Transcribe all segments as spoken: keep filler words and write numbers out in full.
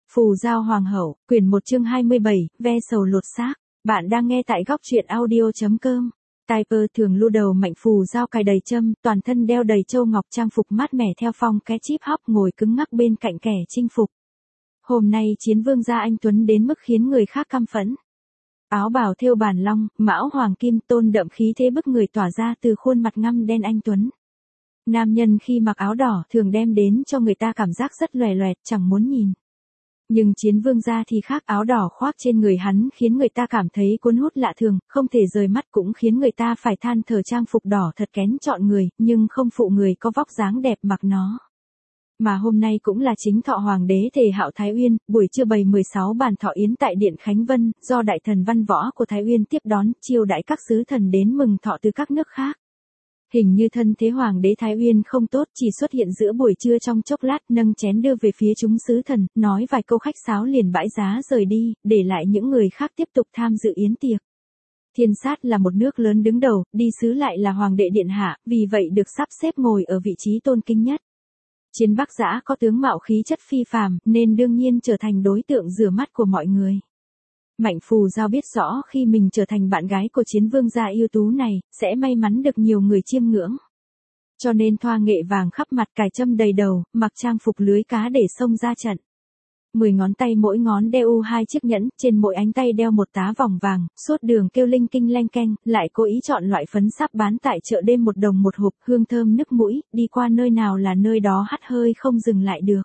Phù Giao Hoàng hậu, quyển một chương hai mươi bảy, ve sầu lột xác. Bạn đang nghe tại góc truyện audio.com. Typer thường lưu đầu Mạnh Phù Giao cài đầy châm, toàn thân đeo đầy châu ngọc trang phục mát mẻ theo phong cái chip hop ngồi cứng ngắc bên cạnh kẻ chinh phục. Hôm nay chiến vương gia anh tuấn đến mức khiến người khác căm phẫn. Áo bào thêu bàn long, mão hoàng kim tôn đậm khí thế bức người tỏa ra từ khuôn mặt ngăm đen anh tuấn. Nam nhân khi mặc áo đỏ thường đem đến cho người ta cảm giác rất lòe loẹt, chẳng muốn nhìn. Nhưng chiến vương gia thì khác, áo đỏ khoác trên người hắn khiến người ta cảm thấy cuốn hút lạ thường, không thể rời mắt cũng khiến người ta phải than thở trang phục đỏ thật kén chọn người, nhưng không phụ người có vóc dáng đẹp mặc nó. Mà hôm nay cũng là chính thọ hoàng đế Tề Hạo Thái Uyên, buổi trưa bày mười sáu bàn thọ yến tại Điện Khánh Vân, do đại thần văn võ của Thái Uyên tiếp đón, chiêu đãi các sứ thần đến mừng thọ từ các nước khác. Hình như thân thế hoàng đế Thái Uyên không tốt, chỉ xuất hiện giữa buổi trưa trong chốc lát, nâng chén đưa về phía chúng sứ thần, nói vài câu khách sáo liền bãi giá rời đi, để lại những người khác tiếp tục tham dự yến tiệc. Thiên Sát là một nước lớn đứng đầu, đi sứ lại là hoàng đệ điện hạ, vì vậy được sắp xếp ngồi ở vị trí tôn kính nhất. Chiến Bắc Dã có tướng mạo khí chất phi phàm, nên đương nhiên trở thành đối tượng rửa mắt của mọi người. Mạnh Phù Giao biết rõ khi mình trở thành bạn gái của chiến vương gia ưu tú này, sẽ may mắn được nhiều người chiêm ngưỡng. Cho nên thoa nghệ vàng khắp mặt, cài châm đầy đầu, mặc trang phục lưới cá để xông ra trận. Mười ngón tay mỗi ngón đeo hai chiếc nhẫn, trên mỗi ánh tay đeo một tá vòng vàng, suốt đường kêu linh kinh leng keng, lại cố ý chọn loại phấn sáp bán tại chợ đêm một đồng một hộp, hương thơm nức mũi, đi qua nơi nào là nơi đó hắt hơi không dừng lại được.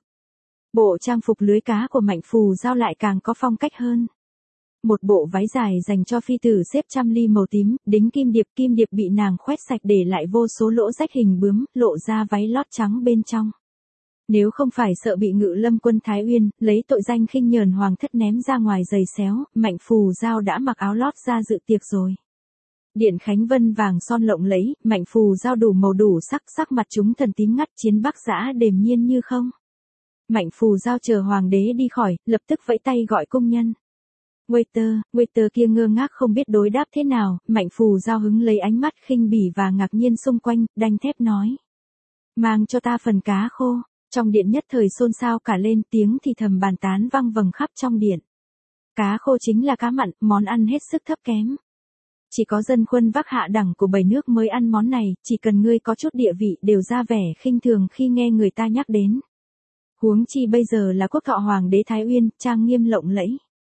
Bộ trang phục lưới cá của Mạnh Phù Giao lại càng có phong cách hơn. Một bộ váy dài dành cho phi tử xếp trăm ly màu tím, đính kim điệp, kim điệp bị nàng khoét sạch để lại vô số lỗ rách hình bướm, lộ ra váy lót trắng bên trong. Nếu không phải sợ bị Ngự Lâm quân Thái Uyên lấy tội danh khinh nhờn hoàng thất ném ra ngoài giày xéo, Mạnh Phù Giao đã mặc áo lót ra dự tiệc rồi. Điện Khánh Vân vàng son lộng lẫy, Mạnh Phù Giao đủ màu đủ sắc, sắc mặt chúng thần tím ngắt, Chiến Bắc Dã điềm nhiên như không. Mạnh Phù Giao chờ hoàng đế đi khỏi, lập tức vẫy tay gọi cung nhân. Waiter, waiter kia ngơ ngác không biết đối đáp thế nào, Mạnh Phù Giao hứng lấy ánh mắt khinh bỉ và ngạc nhiên xung quanh, đanh thép nói. Mang cho ta phần cá khô. Trong điện nhất thời xôn xao cả lên, tiếng thì thầm bàn tán vang vầng khắp trong điện. Cá khô chính là cá mặn, món ăn hết sức thấp kém. Chỉ có dân khuân vác hạ đẳng của bảy nước mới ăn món này, chỉ cần ngươi có chút địa vị đều ra vẻ khinh thường khi nghe người ta nhắc đến. Huống chi bây giờ là quốc thọ hoàng đế Thái Uyên, trang nghiêm lộng lẫy.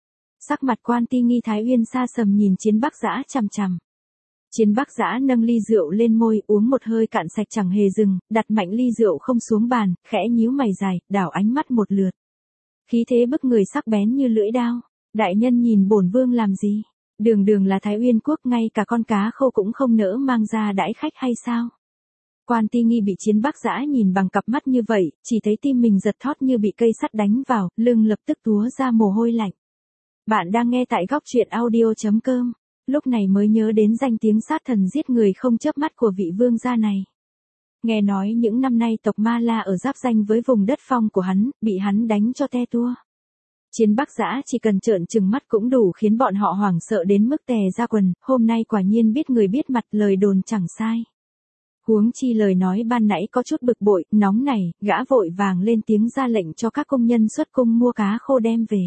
Sắc mặt Quan Ti Nghi Thái Uyên xa sầm nhìn Chiến Bắc Dã chằm chằm. Chiến Bắc Dã nâng ly rượu lên môi, uống một hơi cạn sạch chẳng hề dừng, đặt mạnh ly rượu không xuống bàn, khẽ nhíu mày dài, đảo ánh mắt một lượt. Khí thế bức người sắc bén như lưỡi đao. Đại nhân nhìn bổn vương làm gì? Đường đường là Thái Uyên quốc, ngay cả con cá khô cũng không nỡ mang ra đãi khách hay sao? Quan Ti Nghi bị Chiến Bắc Dã nhìn bằng cặp mắt như vậy, chỉ thấy tim mình giật thót như bị cây sắt đánh vào, lưng lập tức túa ra mồ hôi lạnh. Bạn đang nghe tại góc truyện audio.com. Lúc này mới nhớ đến danh tiếng sát thần giết người không chớp mắt của vị vương gia này. Nghe nói những năm nay tộc Ma La ở giáp danh với vùng đất phong của hắn, bị hắn đánh cho te tua. Chiến Bắc Dã chỉ cần trợn trừng mắt cũng đủ khiến bọn họ hoảng sợ đến mức tè ra quần, hôm nay quả nhiên biết người biết mặt, lời đồn chẳng sai. Huống chi lời nói ban nãy có chút bực bội, nóng này, gã vội vàng lên tiếng ra lệnh cho các công nhân xuất cung mua cá khô đem về.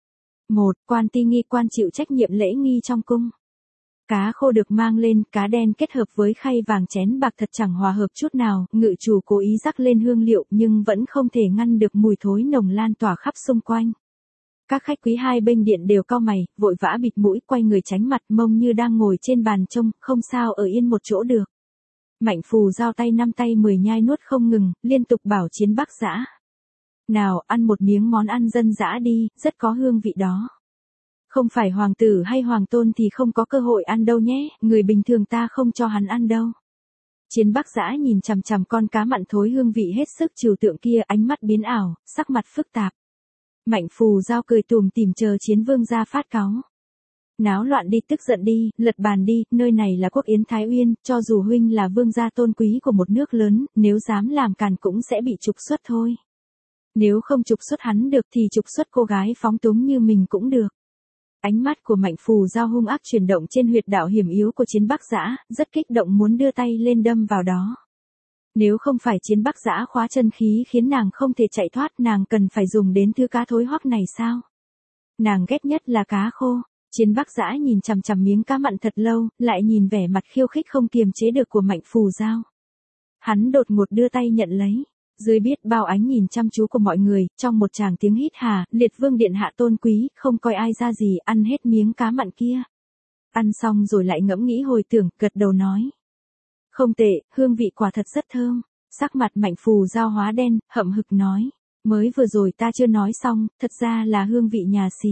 Một, Quan Ti Nghi quan chịu trách nhiệm lễ nghi trong cung. Cá khô được mang lên, cá đen kết hợp với khay vàng chén bạc thật chẳng hòa hợp chút nào, ngự chủ cố ý rắc lên hương liệu nhưng vẫn không thể ngăn được mùi thối nồng lan tỏa khắp xung quanh. Các khách quý hai bên điện đều cau mày, vội vã bịt mũi quay người tránh mặt, mông như đang ngồi trên bàn trông, không sao ở yên một chỗ được. Mạnh Phù Giao tay năm tay mười nhai nuốt không ngừng, liên tục bảo Chiến Bắc Dã. Nào, ăn một miếng món ăn dân dã đi, rất có hương vị đó. Không phải hoàng tử hay hoàng tôn thì không có cơ hội ăn đâu nhé, người bình thường ta không cho hắn ăn đâu. Chiến Bắc Dã nhìn chằm chằm con cá mặn thối hương vị hết sức trừu tượng kia, ánh mắt biến ảo, sắc mặt phức tạp. Mạnh Phù Giao cười tùm tìm chờ chiến vương gia phát cáu. Náo loạn đi, tức giận đi, lật bàn đi, nơi này là quốc yến Thái Uyên, cho dù huynh là vương gia tôn quý của một nước lớn, nếu dám làm càn cũng sẽ bị trục xuất thôi. Nếu không trục xuất hắn được thì trục xuất cô gái phóng túng như mình cũng được. Ánh mắt của Mạnh Phù Giao hung ác chuyển động trên huyệt đạo hiểm yếu của Chiến Bắc Dã, rất kích động muốn đưa tay lên đâm vào đó. Nếu không phải Chiến Bắc Giã khóa chân khí khiến nàng không thể chạy thoát, nàng cần phải dùng đến thứ cá thối hoắc này sao? Nàng ghét nhất là cá khô. Chiến Bắc Giã nhìn chằm chằm miếng cá mặn thật lâu, lại nhìn vẻ mặt khiêu khích không kiềm chế được của Mạnh Phù Giao. Hắn đột ngột đưa tay nhận lấy. Dưới biết bao ánh nhìn chăm chú của mọi người, trong một tràng tiếng hít hà, Liệt Vương điện hạ tôn quý, không coi ai ra gì, ăn hết miếng cá mặn kia. Ăn xong rồi lại ngẫm nghĩ hồi tưởng, gật đầu nói. Không tệ, hương vị quả thật rất thơm. Sắc mặt Mạnh Phù Giao hóa đen, hậm hực nói. Mới vừa rồi ta chưa nói xong, thật ra là hương vị nhà xí.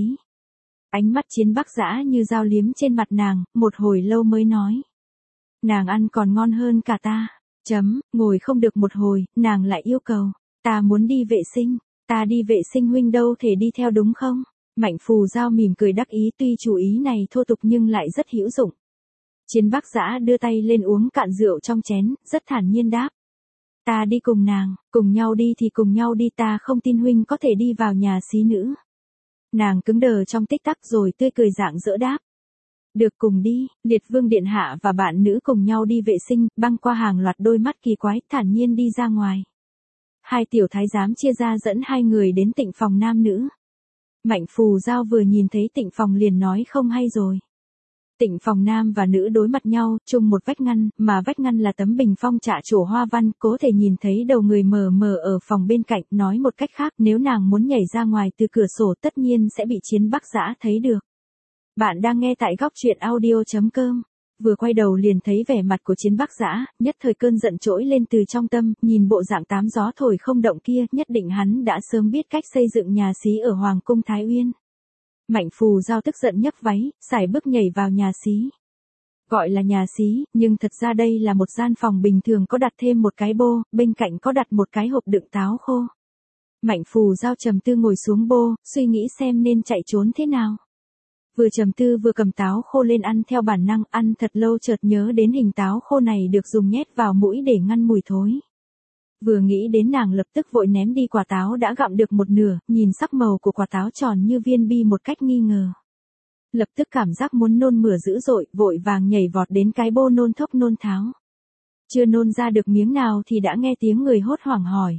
Ánh mắt Chiến Bắc Giã như dao liếm trên mặt nàng, một hồi lâu mới nói. Nàng ăn còn ngon hơn cả ta. Chấm, ngồi không được một hồi, nàng lại yêu cầu. Ta muốn đi vệ sinh, ta đi vệ sinh huynh đâu thể đi theo đúng không? Mạnh Phù Giao mỉm cười đắc ý, tuy chủ ý này thô tục nhưng lại rất hữu dụng. Chiến Bắc Giã đưa tay lên uống cạn rượu trong chén, rất thản nhiên đáp. Ta đi cùng nàng, cùng nhau đi thì cùng nhau đi, ta không tin huynh có thể đi vào nhà xí nữ. Nàng cứng đờ trong tích tắc rồi tươi cười rạng rỡ đáp. Được, cùng đi. Liệt Vương điện hạ và bạn nữ cùng nhau đi vệ sinh, băng qua hàng loạt đôi mắt kỳ quái, thản nhiên đi ra ngoài. Hai tiểu thái giám chia ra dẫn hai người đến tịnh phòng nam nữ. Mạnh Phù Giao vừa nhìn thấy tịnh phòng liền nói không hay rồi. Tịnh phòng nam và nữ đối mặt nhau, chung một vách ngăn, mà vách ngăn là tấm bình phong trạ trổ hoa văn, có thể nhìn thấy đầu người mờ mờ ở phòng bên cạnh. Nói một cách khác, nếu nàng muốn nhảy ra ngoài từ cửa sổ tất nhiên sẽ bị Chiến Bắc Giã thấy được. Bạn đang nghe tại góc truyện audio chấm com. Vừa quay đầu liền thấy vẻ mặt của Chiến Bắc Giã, nhất thời cơn giận trỗi lên từ trong tâm, nhìn bộ dạng tám gió thổi không động kia, nhất định hắn đã sớm biết cách xây dựng nhà xí ở Hoàng cung Thái Uyên. Mạnh Phù Giao tức giận nhấc váy, sải bước nhảy vào nhà xí. Gọi là nhà xí, nhưng thật ra đây là một gian phòng bình thường, có đặt thêm một cái bô, bên cạnh có đặt một cái hộp đựng táo khô. Mạnh Phù Giao trầm tư ngồi xuống bô, suy nghĩ xem nên chạy trốn thế nào. Vừa trầm tư vừa cầm táo khô lên ăn theo bản năng, ăn thật lâu chợt nhớ đến hình táo khô này được dùng nhét vào mũi để ngăn mùi thối. Vừa nghĩ đến nàng lập tức vội ném đi quả táo đã gặm được một nửa, nhìn sắc màu của quả táo tròn như viên bi một cách nghi ngờ. Lập tức cảm giác muốn nôn mửa dữ dội, vội vàng nhảy vọt đến cái bô nôn thốc nôn tháo. Chưa nôn ra được miếng nào thì đã nghe tiếng người hốt hoảng hỏi.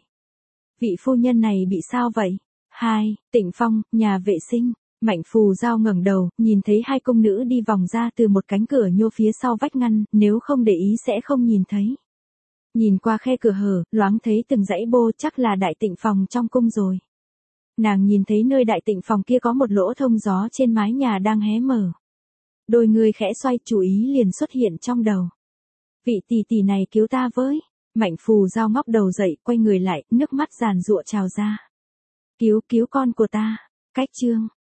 Vị phu nhân này bị sao vậy? Hai, Tịnh Phong, nhà vệ sinh. Mạnh Phù Giao ngẩng đầu, nhìn thấy hai công nữ đi vòng ra từ một cánh cửa nhô phía sau vách ngăn, nếu không để ý sẽ không nhìn thấy. Nhìn qua khe cửa hở, loáng thấy từng dãy bô, chắc là đại tịnh phòng trong cung rồi. Nàng nhìn thấy nơi đại tịnh phòng kia có một lỗ thông gió trên mái nhà đang hé mở. Đôi người khẽ xoay, chú ý liền xuất hiện trong đầu. Vị tỷ tỷ này cứu ta với. Mạnh Phù Giao ngóc đầu dậy, quay người lại, nước mắt giàn giụa trào ra. Cứu, cứu con của ta. Cách chương.